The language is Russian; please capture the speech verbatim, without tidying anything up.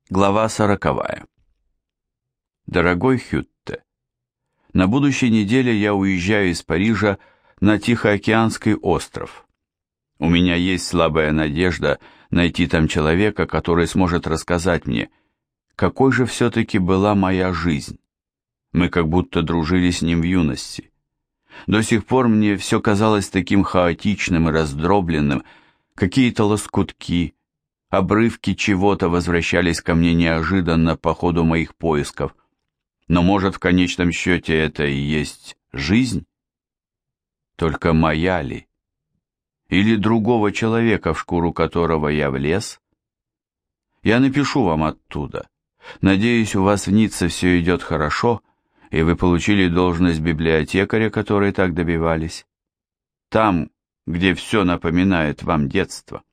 Глава сороковая. Дорогой Хютте, на будущей неделе я уезжаю из Парижа на Тихоокеанский остров. У меня есть слабая надежда найти там человека, который сможет рассказать мне, какой же все-таки была моя жизнь. Мы как будто дружили с ним в юности. До сих пор мне все казалось таким хаотичным и раздробленным, какие-то лоскутки, обрывки чего-то возвращались ко мне неожиданно по ходу моих поисков. Но, может, в конечном счете это и есть жизнь? Только моя ли? Или другого человека, в шкуру которого я влез? Я напишу вам оттуда. Надеюсь, у вас в Ницце все идет хорошо, и вы получили должность библиотекаря, которой так добивались. Там, где все напоминает вам детство.